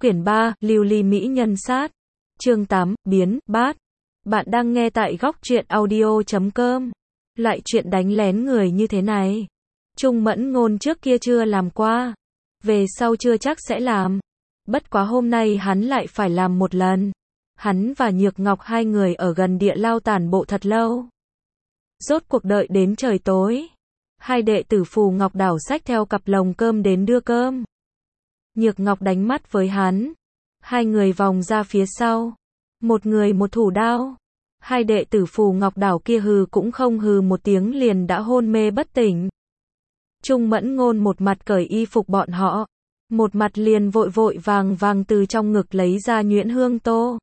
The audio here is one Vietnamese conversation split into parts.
Quyển 3, Lưu ly mỹ nhân sát. Chương 8, biến, bát. Bạn đang nghe tại góc truyện audio.com. Loại chuyện đánh lén người như thế này, Trung Mẫn Ngôn trước kia chưa làm qua. Về sau chưa chắc sẽ làm. Bất quá hôm nay hắn lại phải làm một lần. Hắn và Nhược Ngọc hai người ở gần địa lao tản bộ thật lâu. Rốt cuộc đợi đến trời tối. Hai đệ tử Phù Ngọc Đảo xách theo cặp lồng cơm đến đưa cơm. Nhược Ngọc đánh mắt với hắn. Hai người vòng ra phía sau. Một người một thủ đao. Hai đệ tử Phù Ngọc Đảo kia hừ cũng không hừ một tiếng liền đã hôn mê bất tỉnh. Trung Mẫn Ngôn một mặt cởi y phục bọn họ. Một mặt liền vội vội vàng vàng từ trong ngực lấy ra nhuyễn hương tô.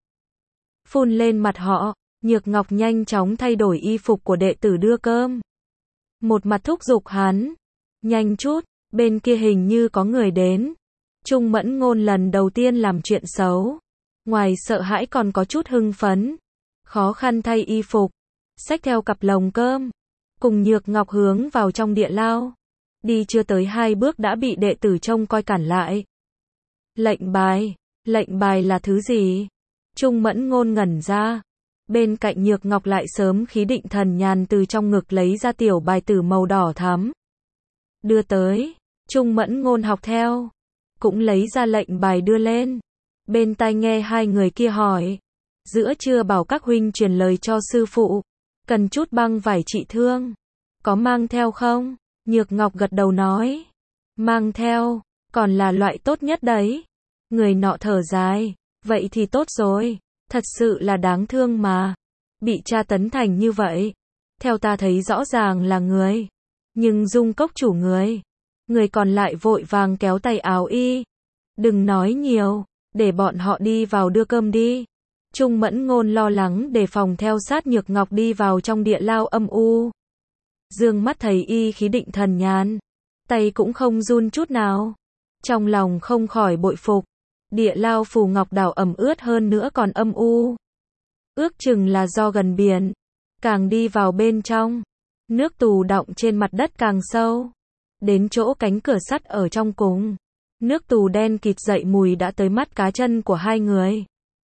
Phun lên mặt họ. Nhược Ngọc nhanh chóng thay đổi y phục của đệ tử đưa cơm. Một mặt thúc giục hắn. Nhanh chút, bên kia hình như có người đến. Trung Mẫn Ngôn lần đầu tiên làm chuyện xấu. Ngoài sợ hãi còn có chút hưng phấn. Khó khăn thay y phục. Xách theo cặp lồng cơm. Cùng Nhược Ngọc hướng vào trong địa lao. Đi chưa tới 2 bước đã bị đệ tử trông coi cản lại. Lệnh bài. Lệnh bài là thứ gì? Trung Mẫn Ngôn ngẩn ra. Bên cạnh Nhược Ngọc lại sớm khí định thần nhàn từ trong ngực lấy ra tiểu bài tử màu đỏ thắm. Đưa tới. Trung Mẫn Ngôn học theo. Cũng lấy ra lệnh bài đưa lên. Bên tai nghe hai người kia hỏi. Giữa trưa bảo các huynh truyền lời cho sư phụ. Cần chút băng vải trị thương. Có mang theo không? Nhược Ngọc gật đầu nói. Mang theo. Còn là loại tốt nhất đấy. Người nọ thở dài. Vậy thì tốt rồi. Thật sự là đáng thương mà. Bị tra tấn thành như vậy. Theo ta thấy rõ ràng là người. Nhưng Dung Cốc chủ người. Người còn lại vội vàng kéo tay áo y. Đừng nói nhiều. Để bọn họ đi vào đưa cơm đi. Trung Mẫn Ngôn lo lắng đề phòng theo sát Nhược Ngọc đi vào trong địa lao âm u. Dương mắt thấy y khí định thần nhàn. Tay cũng không run chút nào. Trong lòng không khỏi bội phục. Địa lao Phù Ngọc Đảo ẩm ướt hơn nữa còn âm u. Ước chừng là do gần biển. Càng đi vào bên trong. Nước tù đọng trên mặt đất càng sâu. Đến chỗ cánh cửa sắt ở trong cùng. Nước tù đen kịt dậy mùi đã tới mắt cá chân của hai người.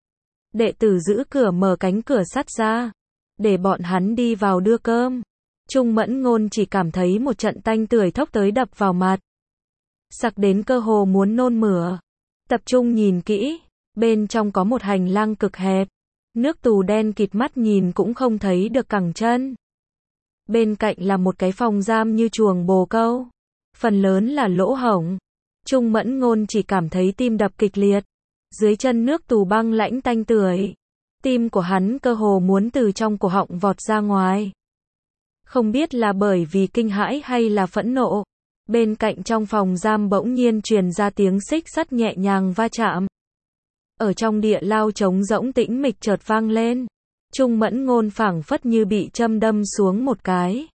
Đệ tử giữ cửa mở cánh cửa sắt ra. Để bọn hắn đi vào đưa cơm. Trung Mẫn Ngôn chỉ cảm thấy một trận tanh tưởi thốc tới đập vào mặt. Sặc đến cơ hồ muốn nôn mửa. Tập trung nhìn kỹ. Bên trong có một hành lang cực hẹp. Nước tù đen kịt mắt nhìn cũng không thấy được cẳng chân. Bên cạnh là một cái phòng giam như chuồng bồ câu. Phần lớn là lỗ hổng. Trung Mẫn Ngôn chỉ cảm thấy tim đập kịch liệt. Dưới chân nước tù băng lãnh tanh tưởi. Tim của hắn cơ hồ muốn từ trong cổ họng vọt ra ngoài. Không biết là bởi vì kinh hãi hay là phẫn nộ. Bên cạnh trong phòng giam bỗng nhiên truyền ra tiếng xích sắt nhẹ nhàng va chạm. Ở trong địa lao trống rỗng tĩnh mịch chợt vang lên. Trung Mẫn Ngôn phảng phất như bị châm đâm xuống một cái.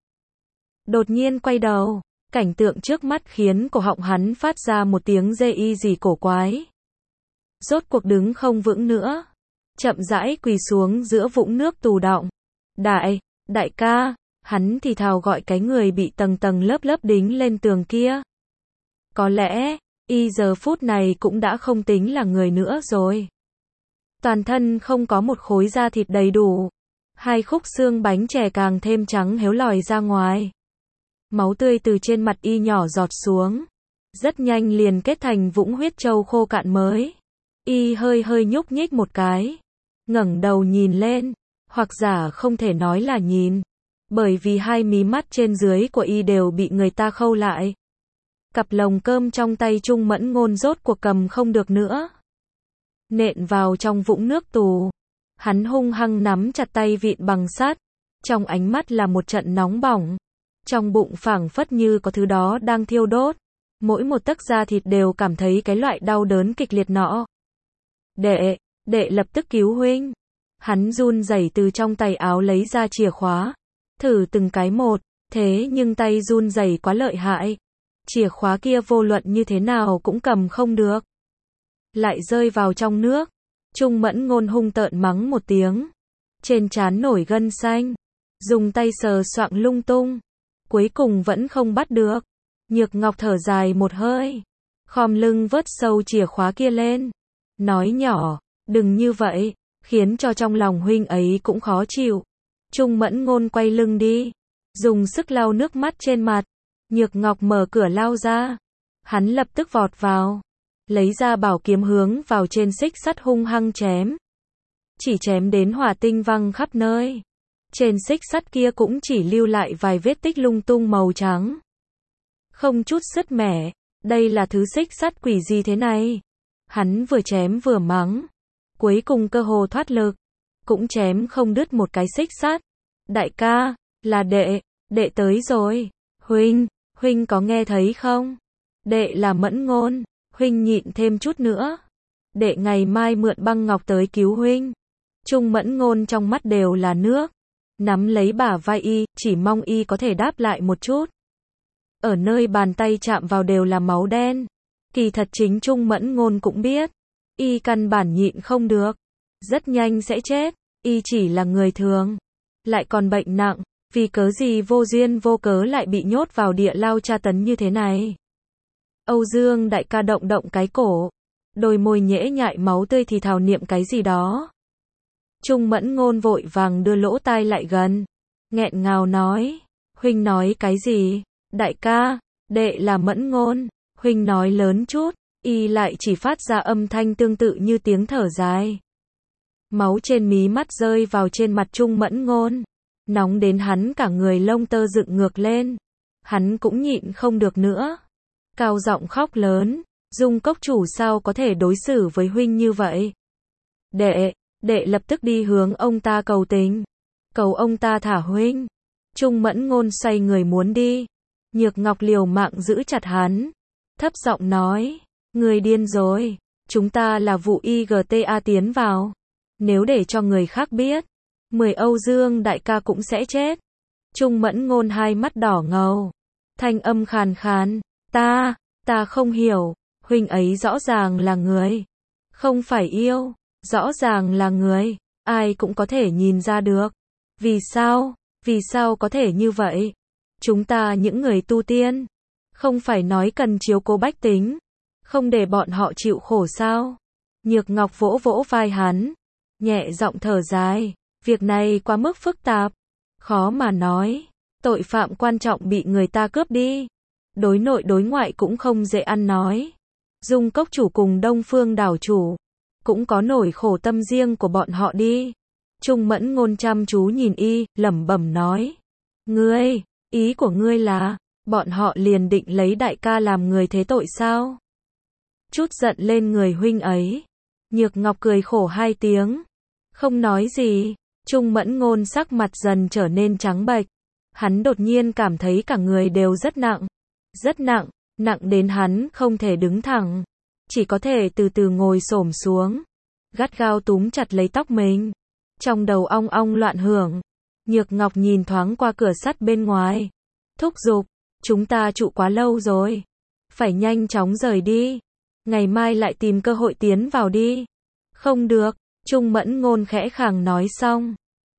Đột nhiên quay đầu. Cảnh tượng trước mắt khiến cổ họng hắn phát ra một tiếng rê y gì cổ quái. Rốt cuộc đứng không vững nữa. Chậm rãi quỳ xuống giữa vũng nước tù đọng. Đại ca. Hắn thì thào gọi cái người bị tầng tầng lớp lớp đính lên tường kia. Có lẽ, y giờ phút này cũng đã không tính là người nữa rồi. Toàn thân không có một khối da thịt đầy đủ. Hai khúc xương bánh chè càng thêm trắng héo lòi ra ngoài. Máu tươi từ trên mặt y nhỏ giọt xuống. Rất nhanh liền kết thành vũng huyết trâu khô cạn mới. Y hơi hơi nhúc nhích một cái. Ngẩng đầu nhìn lên. Hoặc giả không thể nói là nhìn. Bởi vì hai mí mắt trên dưới của y đều bị người ta khâu lại. Cặp lồng cơm trong tay Trung Mẫn Ngôn rốt cuộc cầm không được nữa. Nện vào trong vũng nước tù. Hắn hung hăng nắm chặt tay vịn bằng sắt. Trong ánh mắt là một trận nóng bỏng. Trong bụng phảng phất như có thứ đó đang thiêu đốt. Mỗi một tấc da thịt đều cảm thấy cái loại đau đớn kịch liệt nọ. Đệ lập tức cứu huynh. Hắn run rẩy từ trong tay áo lấy ra chìa khóa. Thử từng cái một, thế nhưng tay run rẩy quá lợi hại. Chìa khóa kia vô luận như thế nào cũng cầm không được. Lại rơi vào trong nước. Trung Mẫn Ngôn hung tợn mắng một tiếng. Trên trán nổi gân xanh. Dùng tay sờ soạng lung tung. Cuối cùng vẫn không bắt được. Nhược Ngọc thở dài một hơi. Khom lưng vớt sâu chìa khóa kia lên. nói nhỏ, đừng như vậy, khiến cho trong lòng huynh ấy cũng khó chịu. Trung Mẫn Ngôn quay lưng đi, dùng sức lau nước mắt trên mặt. Nhược Ngọc mở cửa lao ra, hắn lập tức vọt vào, lấy ra bảo kiếm hướng vào trên xích sắt hung hăng chém. Chỉ chém đến hỏa tinh văng khắp nơi. Trên xích sắt kia cũng chỉ lưu lại vài vết tích lung tung màu trắng. Không chút sứt mẻ, đây là thứ xích sắt quỷ gì thế này? Hắn vừa chém vừa mắng. Cuối cùng cơ hồ thoát lực, cũng chém không đứt một cái xích sắt. Đại ca, là đệ tới rồi. Huynh có nghe thấy không? Đệ là Mẫn Ngôn, huynh nhịn thêm chút nữa. Đệ ngày mai mượn băng ngọc tới cứu huynh. Trung Mẫn Ngôn trong mắt đều là nước, nắm lấy bả vai y, chỉ mong y có thể đáp lại một chút. Ở nơi bàn tay chạm vào đều là máu đen. Kỳ thật chính Trung Mẫn Ngôn cũng biết, y căn bản nhịn không được, rất nhanh sẽ chết. Y chỉ là người thường, lại còn bệnh nặng, vì cớ gì vô duyên vô cớ lại bị nhốt vào địa lao tra tấn như thế này. Âu Dương đại ca động động cái cổ, đôi môi nhễ nhại máu tươi thì thào niệm cái gì đó. Trung Mẫn Ngôn vội vàng đưa lỗ tai lại gần, nghẹn ngào nói, huynh nói cái gì? Đại ca, đệ là Mẫn Ngôn, huynh nói lớn chút. Y lại chỉ phát ra âm thanh tương tự như tiếng thở dài. Máu trên mí mắt rơi vào trên mặt Trung Mẫn Ngôn, nóng đến hắn cả người lông tơ dựng ngược lên. Hắn cũng nhịn không được nữa, cao giọng khóc lớn, Dung cốc chủ sao có thể đối xử với huynh như vậy? Đệ lập tức đi hướng ông ta cầu tình, cầu ông ta thả huynh. Trung Mẫn Ngôn xoay người muốn đi, Nhược Ngọc liều mạng giữ chặt hắn, thấp giọng nói, người điên rồi, chúng ta là vụ IGTA tiến vào, nếu để cho người khác biết, 10 Âu Dương đại ca cũng sẽ chết. Trung Mẫn Ngôn hai mắt đỏ ngầu, thanh âm khàn khàn, ta không hiểu, huynh ấy rõ ràng là người, không phải yêu, rõ ràng là người, ai cũng có thể nhìn ra được. Vì sao có thể như vậy? Chúng ta những người tu tiên, không phải nói cần chiếu cố bách tính, không để bọn họ chịu khổ sao? Nhược Ngọc vỗ vỗ vai hắn, nhẹ giọng thở dài, việc này quá mức phức tạp, khó mà nói, tội phạm quan trọng bị người ta cướp đi, đối nội đối ngoại cũng không dễ ăn nói. Dung cốc chủ cùng Đông Phương đảo chủ, cũng có nỗi khổ tâm riêng của bọn họ đi. Trung Mẫn Ngôn chăm chú nhìn y, lẩm bẩm nói, ý của ngươi là, bọn họ liền định lấy đại ca làm người thế tội sao? Chút giận lên người huynh ấy. Nhược Ngọc cười khổ hai tiếng, không nói gì. Trung Mẫn Ngôn sắc mặt dần trở nên trắng bệch. Hắn đột nhiên cảm thấy cả người đều rất nặng, nặng đến hắn không thể đứng thẳng, chỉ có thể từ từ ngồi xổm xuống, gắt gao túm chặt lấy tóc mình. Trong đầu ong ong loạn hưởng. Nhược Ngọc nhìn thoáng qua cửa sắt bên ngoài, thúc giục, chúng ta trụ quá lâu rồi, phải nhanh chóng rời đi, ngày mai lại tìm cơ hội tiến vào đi. Không được, Trung Mẫn Ngôn khẽ khàng nói xong,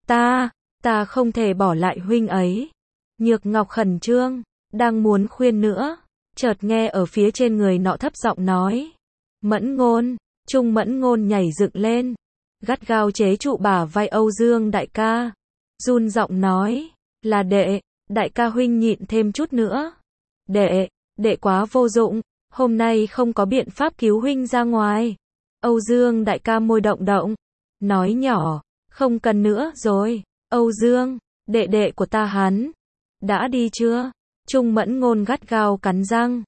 ta không thể bỏ lại huynh ấy. Nhược Ngọc khẩn trương, đang muốn khuyên nữa, chợt nghe ở phía trên người nọ thấp giọng nói, Mẫn Ngôn. Trung Mẫn Ngôn nhảy dựng lên, gắt gao chế trụ bả vai Âu Dương đại ca, run giọng nói, là đại ca huynh nhịn thêm chút nữa. Đệ quá vô dụng, hôm nay không có biện pháp cứu huynh ra ngoài. Âu Dương đại ca môi động động, nói nhỏ, không cần nữa rồi. Âu Dương, đệ của ta hắn đã đi chưa? Trung Mẫn Ngôn gắt gao cắn răng,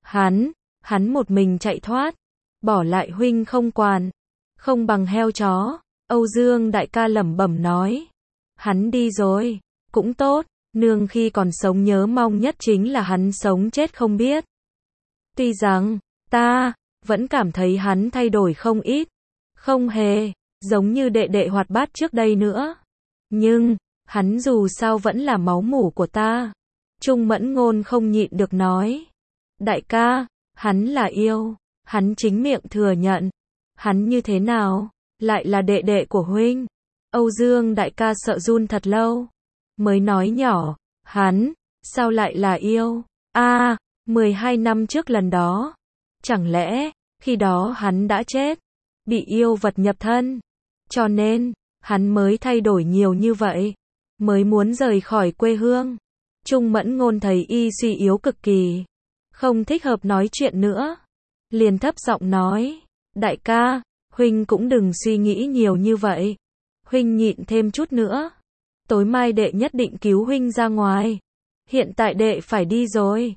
hắn một mình chạy thoát, bỏ lại huynh không quản, không bằng heo chó. Âu Dương đại ca lẩm bẩm nói, hắn đi rồi, cũng tốt, nương khi còn sống nhớ mong nhất chính là hắn sống chết không biết. Tuy rằng, ta vẫn cảm thấy hắn thay đổi không ít, không hề giống như đệ hoạt bát trước đây nữa, nhưng hắn dù sao vẫn là máu mủ của ta. Trung Mẫn Ngôn không nhịn được nói, đại ca, hắn là yêu, hắn chính miệng thừa nhận, hắn như thế nào, lại là đệ của huynh. Âu Dương đại ca sợ run thật lâu, mới nói nhỏ, hắn, sao lại là yêu? 12 năm trước lần đó, chẳng lẽ, khi đó hắn đã chết? bị yêu vật nhập thân. Cho nên, hắn mới thay đổi nhiều như vậy, mới muốn rời khỏi quê hương. Trung Mẫn Ngôn thấy y suy yếu cực kỳ, không thích hợp nói chuyện nữa, liền thấp giọng nói, đại ca, huynh cũng đừng suy nghĩ nhiều như vậy, huynh nhịn thêm chút nữa, tối mai đệ nhất định cứu huynh ra ngoài, hiện tại đệ phải đi rồi.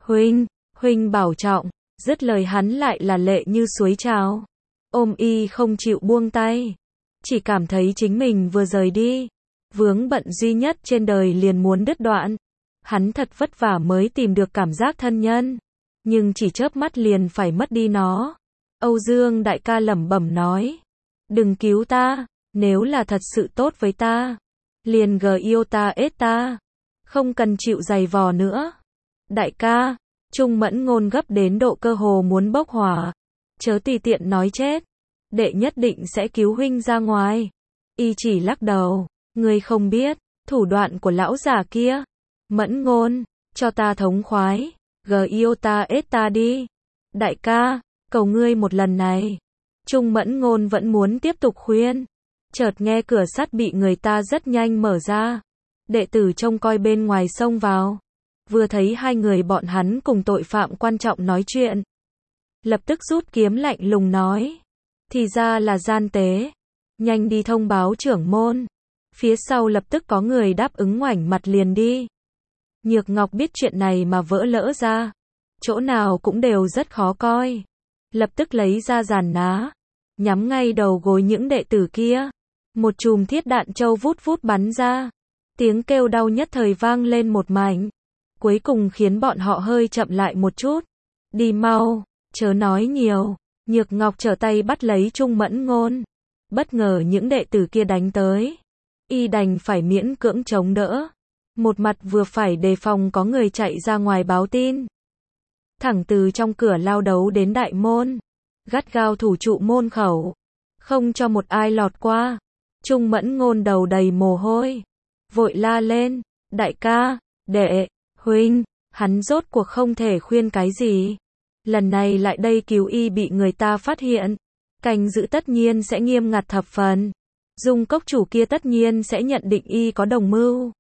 Huynh bảo trọng. Dứt lời hắn lại là lệ như suối trào, ôm y không chịu buông tay, chỉ cảm thấy chính mình vừa rời đi, vướng bận duy nhất trên đời liền muốn đứt đoạn. Hắn thật vất vả mới tìm được cảm giác thân nhân, nhưng chỉ chớp mắt liền phải mất đi nó. Âu Dương đại ca lẩm bẩm nói, đừng cứu ta, nếu là thật sự tốt với ta, liền yêu ta ết ta, không cần chịu giày vò nữa. Đại ca, Trung Mẫn Ngôn gấp đến độ cơ hồ muốn bốc hỏa, chớ tùy tiện nói chết, đệ nhất định sẽ cứu huynh ra ngoài. Y chỉ lắc đầu, ngươi không biết, thủ đoạn của lão già kia. Mẫn Ngôn, cho ta thống khoái, yêu ta ết ta đi. Đại ca, cầu ngươi một lần này. Trung Mẫn Ngôn vẫn muốn tiếp tục khuyên, chợt nghe cửa sắt bị người ta rất nhanh mở ra. Đệ tử trông coi bên ngoài xông vào, vừa thấy hai người bọn hắn cùng tội phạm quan trọng nói chuyện, lập tức rút kiếm lạnh lùng nói, thì ra là gian tế, nhanh đi thông báo trưởng môn. Phía sau lập tức có người đáp ứng ngoảnh mặt liền đi. Nhược Ngọc biết chuyện này mà vỡ lỡ ra, chỗ nào cũng đều rất khó coi, lập tức lấy ra giàn ná, nhắm ngay đầu gối những đệ tử kia, một chùm thiết đạn châu vút vút bắn ra, tiếng kêu đau nhất thời vang lên một mảnh, cuối cùng khiến bọn họ hơi chậm lại một chút. Đi mau, chớ nói nhiều. Nhược Ngọc trở tay bắt lấy Trung Mẫn Ngôn, bất ngờ những đệ tử kia đánh tới, y đành phải miễn cưỡng chống đỡ, một mặt vừa phải đề phòng có người chạy ra ngoài báo tin, thẳng từ trong cửa lao đấu đến đại môn, gắt gao thủ trụ môn khẩu, không cho một ai lọt qua. Trung Mẫn Ngôn đầu đầy mồ hôi, vội la lên, đại ca, đệ, huynh. Hắn rốt cuộc không thể khuyên cái gì, lần này lại đây cứu y bị người ta phát hiện, canh giữ tất nhiên sẽ nghiêm ngặt thập phần, Dung cốc chủ kia tất nhiên sẽ nhận định y có đồng mưu,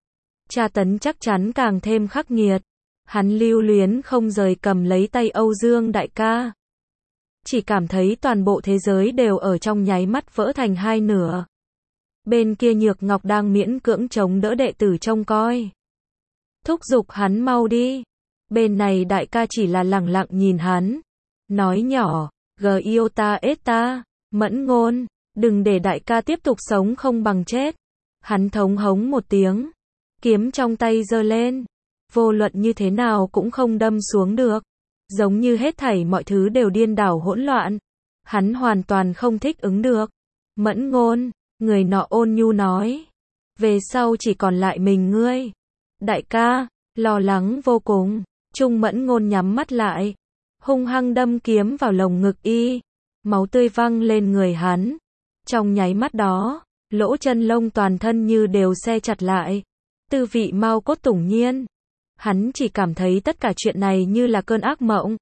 tra tấn chắc chắn càng thêm khắc nghiệt. Hắn lưu luyến không rời cầm lấy tay Âu Dương đại ca, chỉ cảm thấy toàn bộ thế giới đều ở trong nháy mắt vỡ thành hai nửa. Bên kia Nhược Ngọc đang miễn cưỡng chống đỡ đệ tử trông coi, thúc giục hắn mau đi. Bên này đại ca chỉ là lẳng lặng nhìn hắn, nói nhỏ, yêu ta ết ta. Mẫn Ngôn, đừng để đại ca tiếp tục sống không bằng chết. Hắn thống hống một tiếng, kiếm trong tay giơ lên, vô luận như thế nào cũng không đâm xuống được, giống như hết thảy mọi thứ đều điên đảo hỗn loạn. Hắn hoàn toàn không thích ứng được. Mẫn Ngôn, người nọ ôn nhu nói, về sau chỉ còn lại mình ngươi. Đại ca, lo lắng vô cùng. Trung Mẫn Ngôn nhắm mắt lại, hung hăng đâm kiếm vào lồng ngực y, máu tươi văng lên người hắn. Trong nháy mắt đó, lỗ chân lông toàn thân như đều se chặt lại, tư vị mau cốt tủng nhiên. Hắn chỉ cảm thấy tất cả chuyện này như là cơn ác mộng.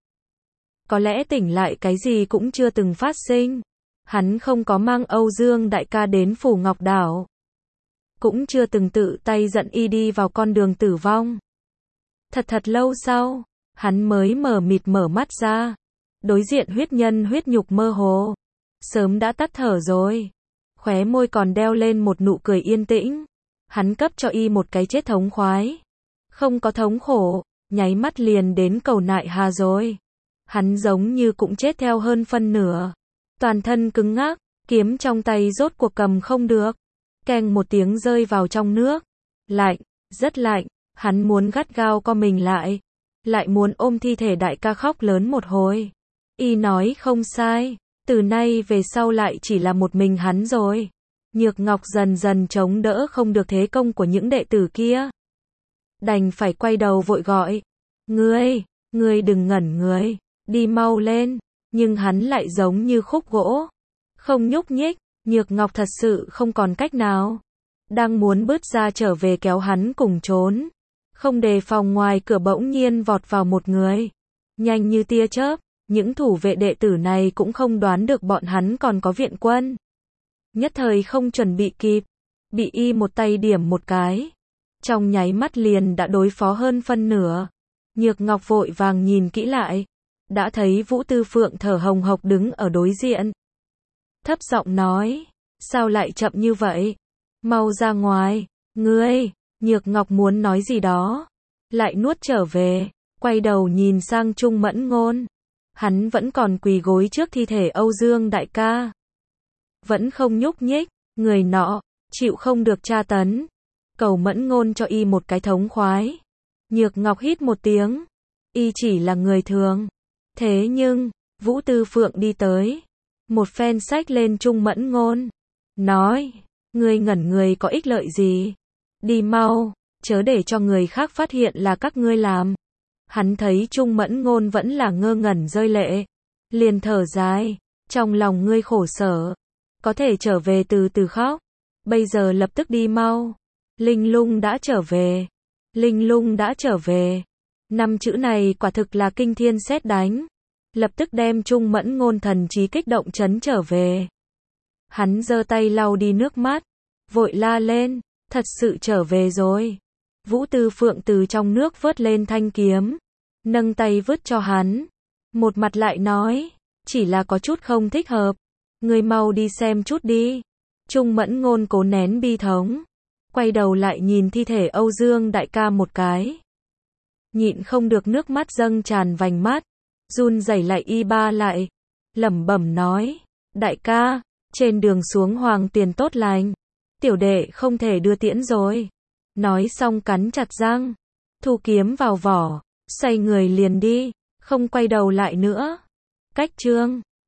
Có lẽ tỉnh lại cái gì cũng chưa từng phát sinh. Hắn không có mang Âu Dương đại ca đến Phủ Ngọc Đảo, cũng chưa từng tự tay dẫn y đi vào con đường tử vong. Thật lâu sau, hắn mới mở mịt mở mắt ra, đối diện huyết nhân huyết nhục mơ hồ, sớm đã tắt thở rồi, khóe môi còn đeo lên một nụ cười yên tĩnh. Hắn cấp cho y một cái chết thống khoái, không có thống khổ, nháy mắt liền đến cầu nại hà rồi. Hắn giống như cũng chết theo hơn phân nửa, toàn thân cứng ngắc, kiếm trong tay rốt cuộc cầm không được, keng một tiếng rơi vào trong nước, lạnh, rất lạnh. Hắn muốn gắt gao co mình lại muốn ôm thi thể đại ca khóc lớn một hồi. Y nói không sai, từ nay về sau lại chỉ là một mình hắn rồi. Nhược Ngọc dần dần chống đỡ không được thế công của những đệ tử kia, đành phải quay đầu vội gọi, ngươi đừng ngẩn người, đi mau lên. Nhưng hắn lại giống như khúc gỗ, không nhúc nhích. Nhược Ngọc thật sự không còn cách nào, đang muốn bước ra trở về kéo hắn cùng trốn, không đề phòng ngoài cửa bỗng nhiên vọt vào một người, nhanh như tia chớp, Những thủ vệ đệ tử này cũng không đoán được bọn hắn còn có viện quân. Nhất thời không chuẩn bị kịp, bị y một tay điểm một cái. Trong nháy mắt liền đã đối phó hơn phân nửa. Nhược Ngọc vội vàng nhìn kỹ lại, đã thấy Vũ Tư Phượng thở hồng hộc đứng ở đối diện. Thấp giọng nói, sao lại chậm như vậy? Mau ra ngoài, ngươi. Nhược Ngọc muốn nói gì đó, lại nuốt trở về, quay đầu nhìn sang Trung Mẫn Ngôn. Hắn vẫn còn quỳ gối trước thi thể Âu Dương đại ca. Vẫn không nhúc nhích, người nọ, chịu không được tra tấn. Cầu Mẫn Ngôn cho y một cái thống khoái. Nhược Ngọc hít một tiếng, y chỉ là người thường. Thế nhưng, Vũ Tư Phượng đi tới, một phen xách lên Trung Mẫn Ngôn, nói, ngươi ngẩn người có ích lợi gì? Đi mau, chớ để cho người khác phát hiện là các ngươi làm. Hắn thấy Trung Mẫn Ngôn vẫn là ngơ ngẩn rơi lệ, liền thở dài, trong lòng ngươi khổ sở, có thể trở về từ từ khóc, bây giờ lập tức đi mau. Linh Lung đã trở về, Linh Lung đã trở về. 5 chữ này quả thực là kinh thiên sét đánh, lập tức đem Trung Mẫn Ngôn thần trí kích động chấn trở về. Hắn giơ tay lau đi nước mắt, vội la lên, thật sự trở về rồi. Vũ Tư Phượng từ trong nước vớt lên thanh kiếm, nâng tay vứt cho hắn, một mặt lại nói, chỉ là có chút không thích hợp, ngươi mau đi xem chút đi. Trung Mẫn Ngôn cố nén bi thống, quay đầu lại nhìn thi thể Âu Dương đại ca một cái, nhịn không được nước mắt dâng tràn vành mắt, run rẩy lại y ba lại, lẩm bẩm nói, đại ca, trên đường xuống Hoàng Tiền tốt lành, tiểu đệ không thể đưa tiễn rồi. Nói xong cắn chặt răng, thu kiếm vào vỏ, xoay người liền đi, không quay đầu lại nữa. Cách chương